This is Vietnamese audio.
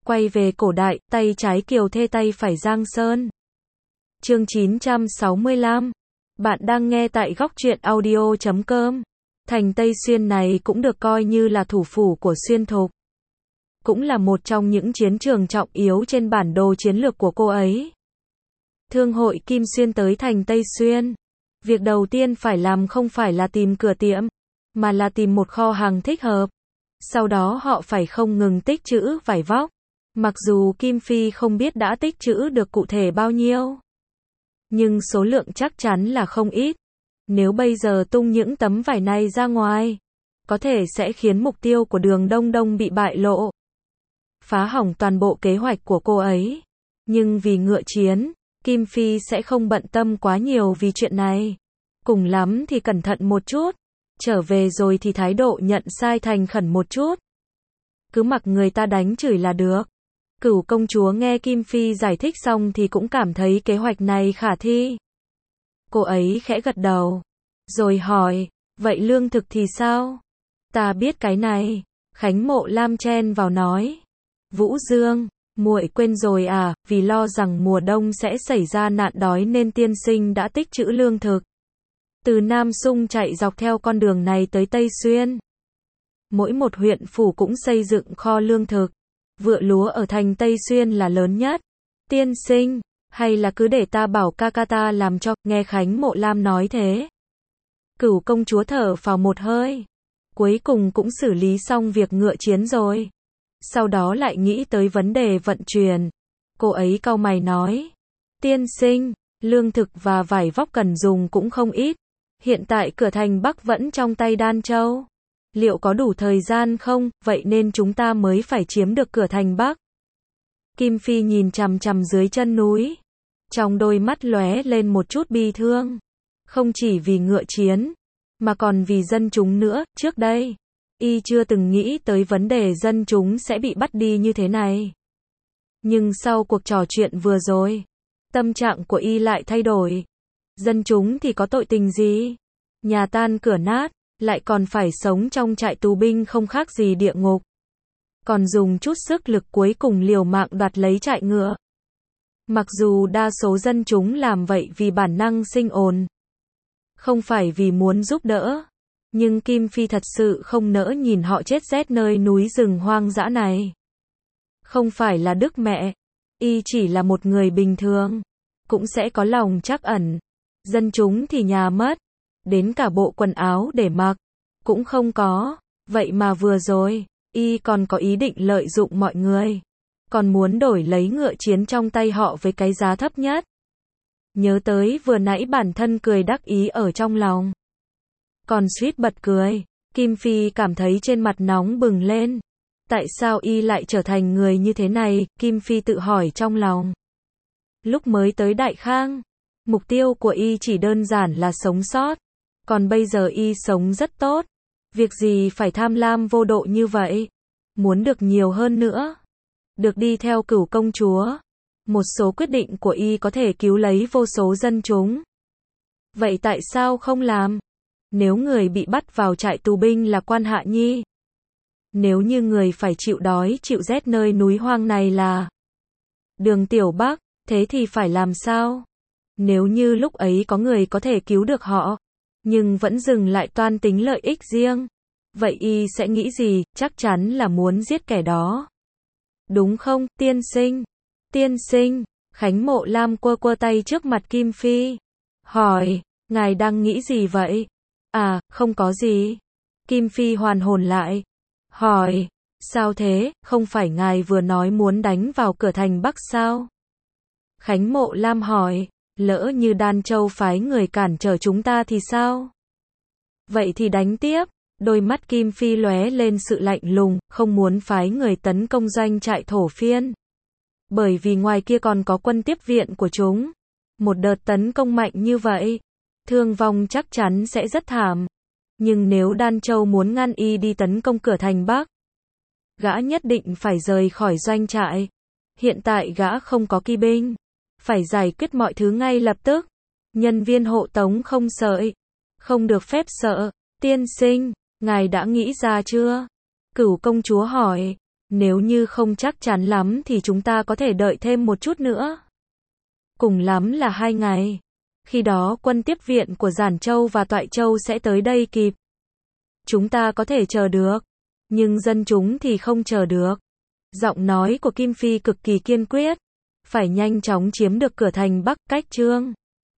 Quay về cổ đại, tay trái Kiều Thê tay phải Giang Sơn. Chương 965. Bạn đang nghe tại góc truyện audio.com. Thành Tây Xuyên này cũng được coi như là thủ phủ của Xuyên Thục. Cũng là một trong những chiến trường trọng yếu trên bản đồ chiến lược của cô ấy. Thương hội Kim Xuyên tới thành Tây Xuyên. Việc đầu tiên phải làm không phải là tìm cửa tiệm, mà là tìm một kho hàng thích hợp. Sau đó họ phải không ngừng tích trữ vải vóc. Mặc dù Kim Phi không biết đã tích trữ được cụ thể bao nhiêu, nhưng số lượng chắc chắn là không ít. Nếu bây giờ tung những tấm vải này ra ngoài, có thể sẽ khiến mục tiêu của Đường Đông Đông bị bại lộ, phá hỏng toàn bộ kế hoạch của cô ấy. Nhưng vì ngựa chiến, Kim Phi sẽ không bận tâm quá nhiều vì chuyện này. Cùng lắm thì cẩn thận một chút, trở về rồi thì thái độ nhận sai thành khẩn một chút. Cứ mặc người ta đánh chửi là được. Cửu công chúa nghe Kim Phi giải thích xong thì cũng cảm thấy kế hoạch này khả thi. Cô ấy khẽ gật đầu, rồi hỏi, vậy lương thực thì sao? Ta biết cái này. Khánh Mộ Lam chen vào nói. Vũ Dương, muội quên rồi à, vì lo rằng mùa đông sẽ xảy ra nạn đói nên tiên sinh đã tích trữ lương thực. Từ Nam Sung chạy dọc theo con đường này tới Tây Xuyên. Mỗi một huyện phủ cũng xây dựng kho lương thực. Vựa lúa ở thành Tây Xuyên là lớn nhất. Tiên sinh, hay là cứ để ta bảo ca ca ta làm cho, nghe Khánh Mộ Lam nói thế. Cửu công chúa thở phào một hơi. Cuối cùng cũng xử lý xong việc ngựa chiến rồi. Sau đó lại nghĩ tới vấn đề vận chuyển. Cô ấy cau mày nói. Tiên sinh, lương thực và vải vóc cần dùng cũng không ít. Hiện tại cửa thành Bắc vẫn trong tay Đan Châu. Liệu có đủ thời gian không, vậy nên chúng ta mới phải chiếm được cửa thành Bắc. Kim Phi nhìn chằm chằm dưới chân núi. Trong đôi mắt lóe lên một chút bi thương. Không chỉ vì ngựa chiến, mà còn vì dân chúng nữa. Trước đây, y chưa từng nghĩ tới vấn đề dân chúng sẽ bị bắt đi như thế này. Nhưng sau cuộc trò chuyện vừa rồi, tâm trạng của y lại thay đổi. Dân chúng thì có tội tình gì? Nhà tan cửa nát, lại còn phải sống trong trại tù binh không khác gì địa ngục. Còn dùng chút sức lực cuối cùng liều mạng đoạt lấy trại ngựa. Mặc dù đa số dân chúng làm vậy vì bản năng sinh ồn, không phải vì muốn giúp đỡ, nhưng Kim Phi thật sự không nỡ nhìn họ chết rét nơi núi rừng hoang dã này. Không phải là đức mẹ, y chỉ là một người bình thường, cũng sẽ có lòng trắc ẩn. Dân chúng thì nhà mất, đến cả bộ quần áo để mặc cũng không có. Vậy mà vừa rồi, y còn có ý định lợi dụng mọi người, còn muốn đổi lấy ngựa chiến trong tay họ với cái giá thấp nhất. Nhớ tới vừa nãy bản thân cười đắc ý ở trong lòng, còn suýt bật cười. Kim Phi cảm thấy trên mặt nóng bừng lên. Tại sao y lại trở thành người như thế này? Kim Phi tự hỏi trong lòng. Lúc mới tới Đại Khang, mục tiêu của y chỉ đơn giản là sống sót. Còn bây giờ y sống rất tốt. Việc gì phải tham lam vô độ như vậy? Muốn được nhiều hơn nữa. Được đi theo Cửu công chúa. Một số quyết định của y có thể cứu lấy vô số dân chúng. Vậy tại sao không làm? Nếu người bị bắt vào trại tù binh là Quan Hạ Nhi, nếu như người phải chịu đói chịu rét nơi núi hoang này là Đường Tiểu Bắc, thế thì phải làm sao? Nếu như lúc ấy có người có thể cứu được họ, nhưng vẫn dừng lại toan tính lợi ích riêng, vậy y sẽ nghĩ gì? Chắc chắn là muốn giết kẻ đó. Đúng không, tiên sinh? Tiên sinh, Khánh Mộ Lam quơ quơ tay trước mặt Kim Phi. Hỏi, ngài đang nghĩ gì vậy? À, không có gì. Kim Phi hoàn hồn lại. Hỏi, sao thế, không phải ngài vừa nói muốn đánh vào cửa thành Bắc sao? Khánh Mộ Lam hỏi, lỡ như Đan Châu phái người cản trở chúng ta thì sao? Vậy thì đánh tiếp. Đôi mắt Kim Phi lóe lên sự lạnh lùng, không muốn phái người tấn công doanh trại Thổ Phiên. Bởi vì ngoài kia còn có quân tiếp viện của chúng. Một đợt tấn công mạnh như vậy, thương vong chắc chắn sẽ rất thảm. Nhưng nếu Đan Châu muốn ngăn y đi tấn công cửa thành Bắc, gã nhất định phải rời khỏi doanh trại. Hiện tại gã không có kỵ binh, phải giải quyết mọi thứ ngay lập tức. Nhân viên hộ tống không sợi, không được phép sợ. Tiên sinh, ngài đã nghĩ ra chưa? Cửu công chúa hỏi. Nếu như không chắc chắn lắm thì chúng ta có thể đợi thêm một chút nữa. Cùng lắm là 2 ngày. Khi đó quân tiếp viện của Giản Châu và Toại Châu sẽ tới đây kịp. Chúng ta có thể chờ được. Nhưng dân chúng thì không chờ được. Giọng nói của Kim Phi cực kỳ kiên quyết. Phải nhanh chóng chiếm được cửa thành Bắc Cách Trương.